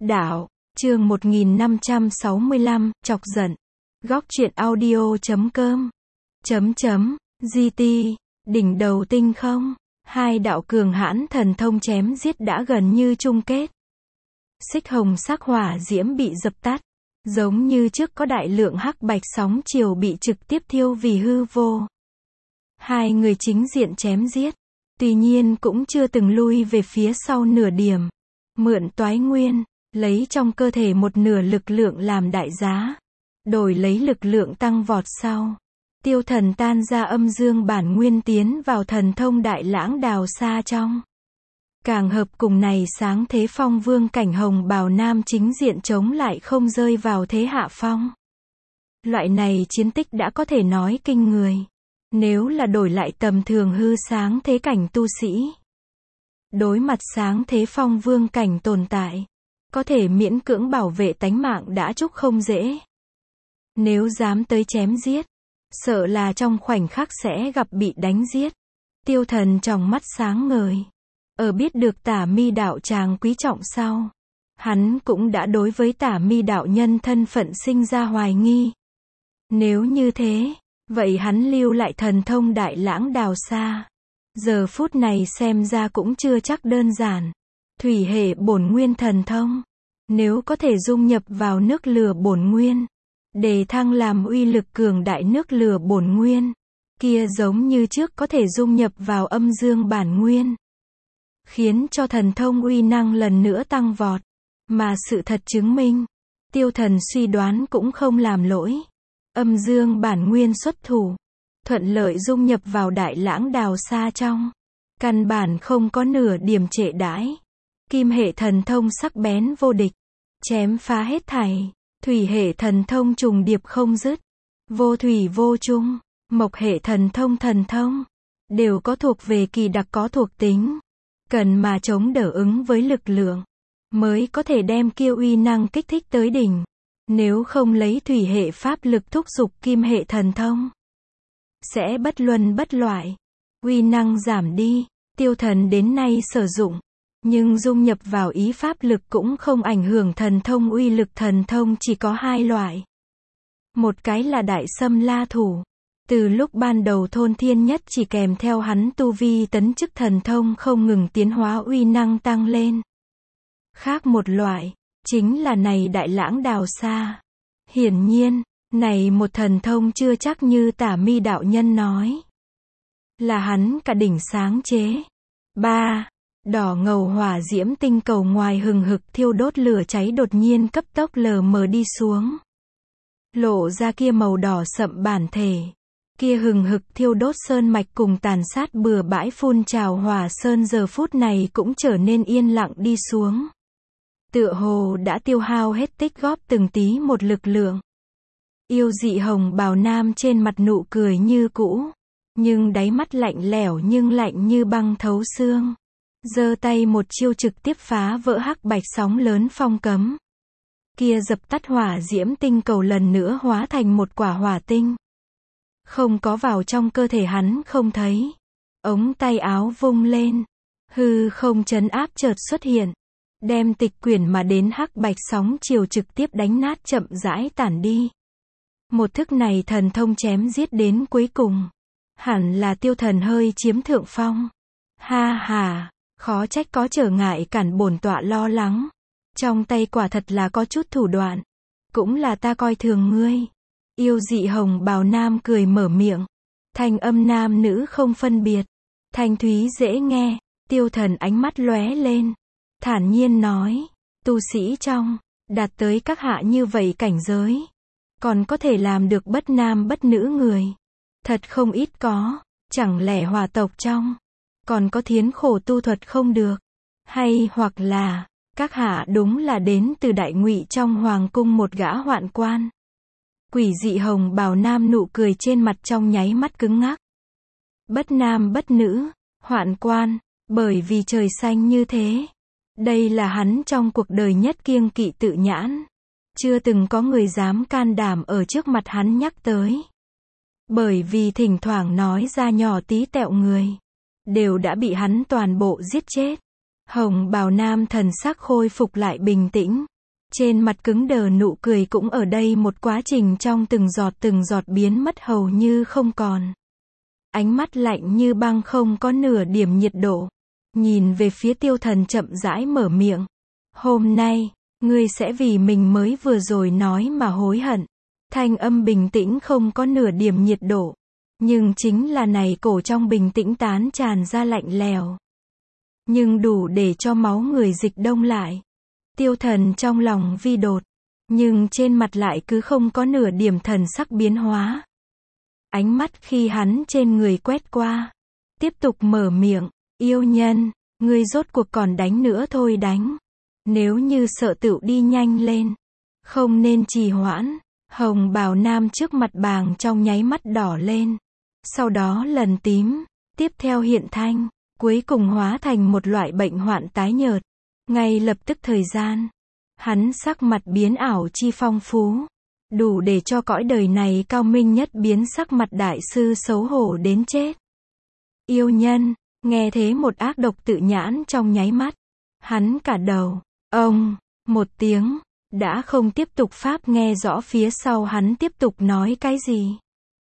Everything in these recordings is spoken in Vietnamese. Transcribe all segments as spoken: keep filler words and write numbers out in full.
Đạo, chương một nghìn năm trăm sáu mươi lăm, chọc giận. Góc truyện audio chấm com. Chấm chấm, giê tê, đỉnh đầu tinh không. Hai đạo cường hãn thần thông chém giết đã gần như chung kết. Xích hồng sắc hỏa diễm bị dập tắt. Giống như trước có đại lượng hắc bạch sóng chiều bị trực tiếp thiêu vì hư vô. Hai người chính diện chém giết. Tuy nhiên cũng chưa từng lui về phía sau nửa điểm. Mượn toái nguyên, lấy trong cơ thể một nửa lực lượng làm đại giá. Đổi lấy lực lượng tăng vọt sau. Tiêu thần tan ra âm dương bản nguyên tiến vào thần thông đại lãng đào xa trong. Càng hợp cùng này sáng thế phong vương cảnh hồng bào nam chính diện chống lại không rơi vào thế hạ phong. Loại này chiến tích đã có thể nói kinh người. Nếu là đổi lại tầm thường hư sáng thế cảnh tu sĩ. Đối mặt sáng thế phong vương cảnh tồn tại. Có thể miễn cưỡng bảo vệ tánh mạng đã chúc không dễ. Nếu dám tới chém giết. Sợ là trong khoảnh khắc sẽ gặp bị đánh giết. Tiêu thần trong mắt sáng ngời. Ở biết được Tả Mi đạo tràng quý trọng sau. Hắn cũng đã đối với Tả Mi đạo nhân thân phận sinh ra hoài nghi. Nếu như thế, vậy hắn lưu lại thần thông đại lãng đào xa. Giờ phút này xem ra cũng chưa chắc đơn giản. Thủy hệ bổn nguyên thần thông. Nếu có thể dung nhập vào nước lửa bổn nguyên. Để thăng làm uy lực cường đại nước lửa bổn nguyên. Kia giống như trước có thể dung nhập vào âm dương bản nguyên. Khiến cho thần thông uy năng lần nữa tăng vọt. Mà sự thật chứng minh. Tiêu thần suy đoán cũng không làm lỗi. Âm dương bản nguyên xuất thủ. Thuận lợi dung nhập vào đại lãng đào xa trong. Căn bản không có nửa điểm trệ đãi. Kim hệ thần thông sắc bén vô địch. Chém phá hết thảy. Thủy hệ thần thông trùng điệp không dứt. Vô thủy vô chung. Mộc hệ thần thông thần thông. Đều có thuộc về kỳ đặc có thuộc tính. Cần mà chống đỡ ứng với lực lượng. Mới có thể đem kia uy năng kích thích tới đỉnh. Nếu không lấy thủy hệ pháp lực thúc giục kim hệ thần thông. Sẽ bất luân bất loại. Uy năng giảm đi. Tiêu thần đến nay sử dụng. Nhưng dung nhập vào ý pháp lực cũng không ảnh hưởng thần thông uy lực thần thông chỉ có hai loại. Một cái là đại xâm la thủ. Từ lúc ban đầu thôn thiên nhất chỉ kèm theo hắn tu vi tấn chức thần thông không ngừng tiến hóa uy năng tăng lên. Khác một loại, chính là này đại lãng đào xa. Hiển nhiên, này một thần thông chưa chắc như Tả Mi đạo nhân nói. Là hắn cả đỉnh sáng chế. ba. Đỏ ngầu hỏa diễm tinh cầu ngoài hừng hực thiêu đốt lửa cháy đột nhiên cấp tốc lờ mờ đi xuống. Lộ ra kia màu đỏ sậm bản thể. Kia hừng hực thiêu đốt sơn mạch cùng tàn sát bừa bãi phun trào hỏa sơn giờ phút này cũng trở nên yên lặng đi xuống. Tựa hồ đã tiêu hao hết tích góp từng tí một lực lượng. Yêu dị hồng bào nam trên mặt nụ cười như cũ. Nhưng đáy mắt lạnh lẽo nhưng lạnh như băng thấu xương. Giơ tay một chiêu trực tiếp phá vỡ hắc bạch sóng lớn phong cấm. Kia dập tắt hỏa diễm tinh cầu lần nữa hóa thành một quả hỏa tinh. Không có vào trong cơ thể hắn không thấy. Ống tay áo vung lên. Hư không trấn áp chợt xuất hiện. Đem tịch quyển mà đến hắc bạch sóng chiều trực tiếp đánh nát chậm rãi tản đi. Một thức này thần thông chém giết đến cuối cùng. Hẳn là tiêu thần hơi chiếm thượng phong. Ha ha, khó trách có trở ngại cản bổn tọa lo lắng. Trong tay quả thật là có chút thủ đoạn. Cũng là ta coi thường ngươi. Yêu dị hồng bào nam cười mở miệng. Thanh âm nam nữ không phân biệt. Thanh thúy dễ nghe. Tiêu thần ánh mắt lóe lên. Thản nhiên nói. Tu sĩ trong. Đạt tới các hạ như vậy cảnh giới. Còn có thể làm được bất nam bất nữ người. Thật không ít có. Chẳng lẽ hòa tộc trong. Còn có thiến khổ tu thuật không được. Hay hoặc là. Các hạ đúng là đến từ đại ngụy trong hoàng cung một gã hoạn quan. Quỷ dị hồng bào nam nụ cười trên mặt trong nháy mắt cứng ngắc. Bất nam bất nữ, hoạn quan, bởi vì trời xanh như thế. Đây là hắn trong cuộc đời nhất kiêng kỵ tự nhãn. Chưa từng có người dám can đảm ở trước mặt hắn nhắc tới. Bởi vì thỉnh thoảng nói ra nhỏ tí tẹo người. Đều đã bị hắn toàn bộ giết chết. Hồng bào nam thần sắc khôi phục lại bình tĩnh. Trên mặt cứng đờ nụ cười cũng ở đây một quá trình trong từng giọt từng giọt biến mất hầu như không còn. Ánh mắt lạnh như băng không có nửa điểm nhiệt độ. Nhìn về phía Tiêu Thần chậm rãi mở miệng. Hôm nay, ngươi sẽ vì mình mới vừa rồi nói mà hối hận. Thanh âm bình tĩnh không có nửa điểm nhiệt độ. Nhưng chính là này cổ trong bình tĩnh tán tràn ra lạnh lèo. Nhưng đủ để cho máu người dịch đông lại. Tiêu Thần trong lòng vi đột. Nhưng trên mặt lại cứ không có nửa điểm thần sắc biến hóa. Ánh mắt khi hắn trên người quét qua. Tiếp tục mở miệng. Yêu nhân, ngươi rốt cuộc còn đánh nữa thôi đánh. Nếu như sợ tựu đi nhanh lên. Không nên trì hoãn. Hồng bào nam trước mặt bàng trong nháy mắt đỏ lên. Sau đó lần tím. Tiếp theo hiện thanh. Cuối cùng hóa thành một loại bệnh hoạn tái nhợt. Ngay lập tức thời gian. Hắn sắc mặt biến ảo chi phong phú. Đủ để cho cõi đời này cao minh nhất biến sắc mặt đại sư xấu hổ đến chết. Yêu nhân, nghe thế một ác độc tự nhãn trong nháy mắt. Hắn cả đầu, ông, một tiếng, đã không tiếp tục pháp nghe rõ phía sau hắn tiếp tục nói cái gì.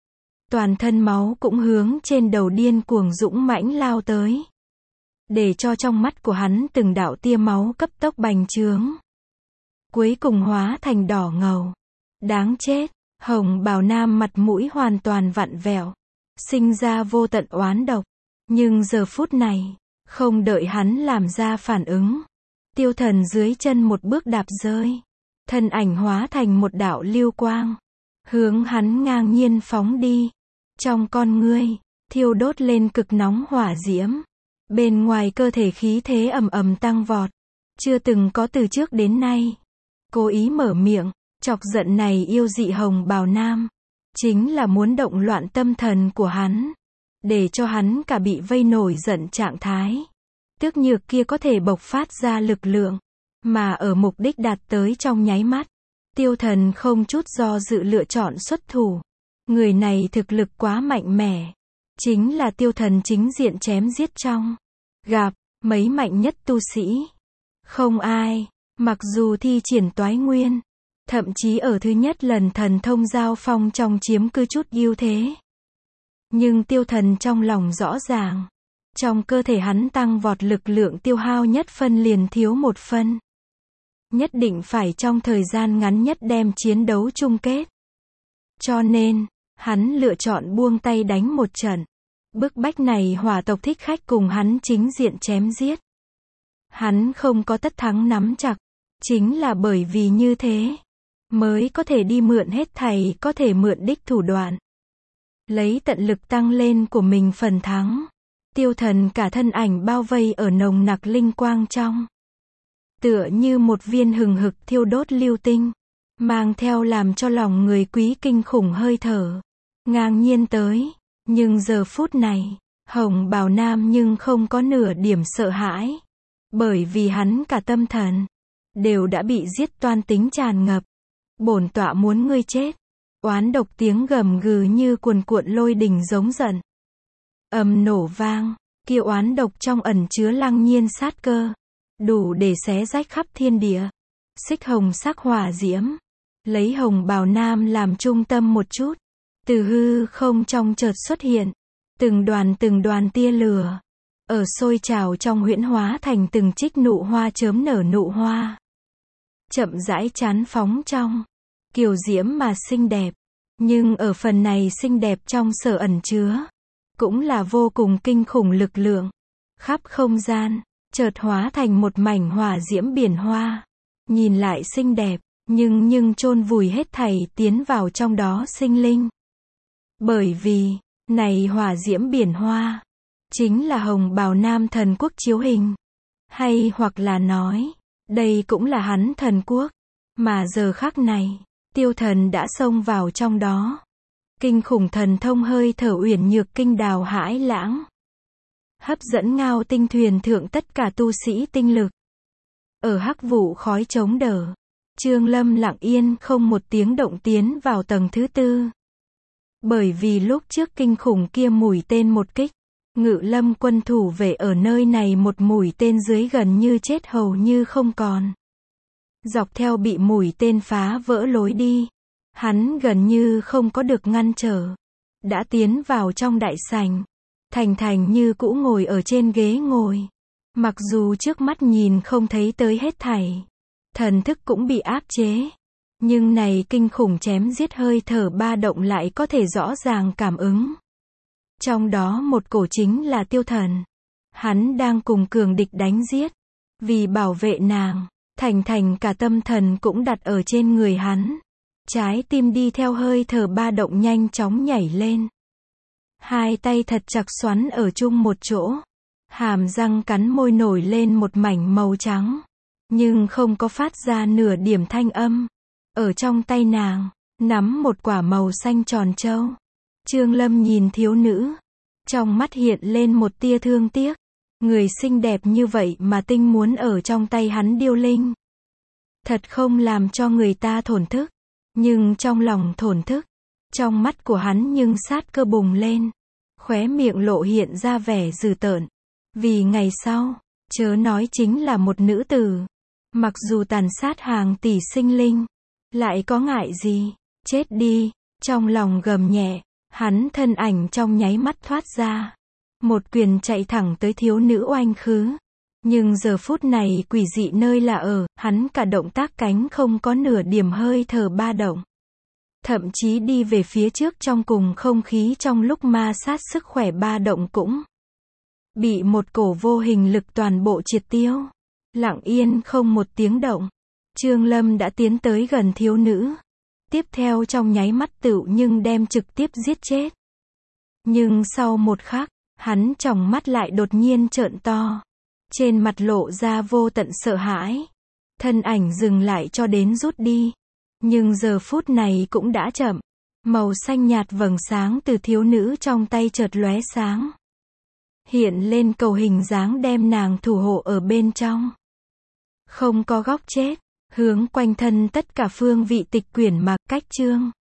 Toàn thân máu cũng hướng trên đầu điên cuồng dũng mãnh lao tới. Để cho trong mắt của hắn từng đạo tia máu cấp tốc bành trướng. Cuối cùng hóa thành đỏ ngầu. Đáng chết, hồng bào nam mặt mũi hoàn toàn vặn vẹo. Sinh ra vô tận oán độc. Nhưng giờ phút này, không đợi hắn làm ra phản ứng. Tiêu Thần dưới chân một bước đạp rơi. Thân ảnh hóa thành một đạo lưu quang. Hướng hắn ngang nhiên phóng đi. Trong con ngươi, thiêu đốt lên cực nóng hỏa diễm. Bên ngoài cơ thể khí thế ầm ầm tăng vọt. Chưa từng có từ trước đến nay. Cố ý mở miệng, chọc giận này yêu dị hồng bào nam. Chính là muốn động loạn tâm thần của hắn. Để cho hắn cả bị vây nổi giận trạng thái. Tước nhược kia có thể bộc phát ra lực lượng. Mà ở mục đích đạt tới trong nháy mắt. Tiêu Thần không chút do dự lựa chọn xuất thủ. Người này thực lực quá mạnh mẽ. Chính là Tiêu Thần chính diện chém giết trong. Gặp, mấy mạnh nhất tu sĩ. Không ai, mặc dù thi triển toái nguyên. Thậm chí ở thứ nhất lần thần thông giao phong trong chiếm cứ chút ưu thế. Nhưng Tiêu Thần trong lòng rõ ràng. Trong cơ thể hắn tăng vọt lực lượng tiêu hao nhất phân liền thiếu một phân. Nhất định phải trong thời gian ngắn nhất đem chiến đấu chung kết. Cho nên, hắn lựa chọn buông tay đánh một trận. Bức bách này hỏa tộc thích khách cùng hắn chính diện chém giết. Hắn không có tất thắng nắm chặt. Chính là bởi vì như thế. Mới có thể đi mượn hết thảy có thể mượn đích thủ đoạn. Lấy tận lực tăng lên của mình phần thắng. Tiêu Thần cả thân ảnh bao vây ở nồng nặc linh quang trong. Tựa như một viên hừng hực thiêu đốt lưu tinh. Mang theo làm cho lòng người quý kinh khủng hơi thở. Ngang nhiên tới. Nhưng giờ phút này, hồng bào nam nhưng không có nửa điểm sợ hãi. Bởi vì hắn cả tâm thần. Đều đã bị giết toan tính tràn ngập. Bổn tọa muốn ngươi chết. Oán độc tiếng gầm gừ như cuồn cuộn lôi đình giống giận. Ầm nổ vang, kia oán độc trong ẩn chứa lăng nhiên sát cơ. Đủ để xé rách khắp thiên địa. Xích hồng sắc hỏa diễm. Lấy hồng bào nam làm trung tâm một chút. Từ hư không trong chợt xuất hiện. Từng đoàn từng đoàn tia lửa. Ở sôi trào trong huyễn hóa thành từng trích nụ hoa chớm nở nụ hoa. Chậm rãi chán phóng trong. Kiều diễm mà xinh đẹp. Nhưng ở phần này xinh đẹp trong sở ẩn chứa. Cũng là vô cùng kinh khủng lực lượng. Khắp không gian. Chợt hóa thành một mảnh hỏa diễm biển hoa. Nhìn lại xinh đẹp. Nhưng nhưng chôn vùi hết thảy tiến vào trong đó sinh linh. Bởi vì, này hỏa diễm biển hoa. Chính là hồng bào nam thần quốc chiếu hình. Hay hoặc là nói. Đây cũng là hắn thần quốc. Mà giờ khắc này. Tiêu Thần đã xông vào trong đó. Kinh khủng thần thông hơi thở uyển nhược kinh đào hãi lãng. Hấp dẫn ngao tinh thuyền thượng tất cả tu sĩ tinh lực. Ở hắc vụ khói chống đỡ. Trương Lâm lặng yên không một tiếng động tiến vào tầng thứ tư. Bởi vì lúc trước kinh khủng kia mũi tên một kích. Ngự lâm quân thủ về ở nơi này một mũi tên dưới gần như chết hầu như không còn. Dọc theo bị mũi tên phá vỡ lối đi, hắn gần như không có được ngăn trở. Đã tiến vào trong đại sảnh. Thành Thành như cũ ngồi ở trên ghế ngồi. Mặc dù trước mắt nhìn không thấy tới hết thảy. Thần thức cũng bị áp chế. Nhưng này kinh khủng chém giết hơi thở ba động lại có thể rõ ràng cảm ứng. Trong đó một cổ chính là Tiêu Thần. Hắn đang cùng cường địch đánh giết. Vì bảo vệ nàng, Thành Thành cả tâm thần cũng đặt ở trên người hắn. Trái tim đi theo hơi thở ba động nhanh chóng nhảy lên. Hai tay thật chặt xoắn ở chung một chỗ. Hàm răng cắn môi nổi lên một mảnh màu trắng. Nhưng không có phát ra nửa điểm thanh âm. Ở trong tay nàng, nắm một quả màu xanh tròn trâu. Trương Lâm nhìn thiếu nữ. Trong mắt hiện lên một tia thương tiếc. Người xinh đẹp như vậy mà tinh muốn ở trong tay hắn điêu linh. Thật không làm cho người ta thổn thức. Nhưng trong lòng thổn thức. Trong mắt của hắn nhưng sát cơ bùng lên. Khóe miệng lộ hiện ra vẻ dữ tợn. Vì ngày sau, chớ nói chính là một nữ tử. Mặc dù tàn sát hàng tỷ sinh linh. Lại có ngại gì? Chết đi. Trong lòng gầm nhẹ. Hắn thân ảnh trong nháy mắt thoát ra. Một quyền chạy thẳng tới thiếu nữ oanh khứ. Nhưng giờ phút này quỷ dị nơi là ở, hắn cả động tác cánh không có nửa điểm hơi thở ba động. Thậm chí đi về phía trước trong cùng không khí trong lúc ma sát sức khỏe ba động cũng bị một cổ vô hình lực toàn bộ triệt tiêu. Lặng yên không một tiếng động. Trương Lâm đã tiến tới gần thiếu nữ. Tiếp theo trong nháy mắt tựu nhưng đem trực tiếp giết chết. Nhưng sau một khắc, hắn tròng mắt lại đột nhiên trợn to. Trên mặt lộ ra vô tận sợ hãi. Thân ảnh dừng lại cho đến rút đi. Nhưng giờ phút này cũng đã chậm. Màu xanh nhạt vầng sáng từ thiếu nữ trong tay chợt lóe sáng. Hiện lên cầu hình dáng đem nàng thủ hộ ở bên trong. Không có góc chết. Hướng quanh thân tất cả phương vị tịch quyển mà cách chương.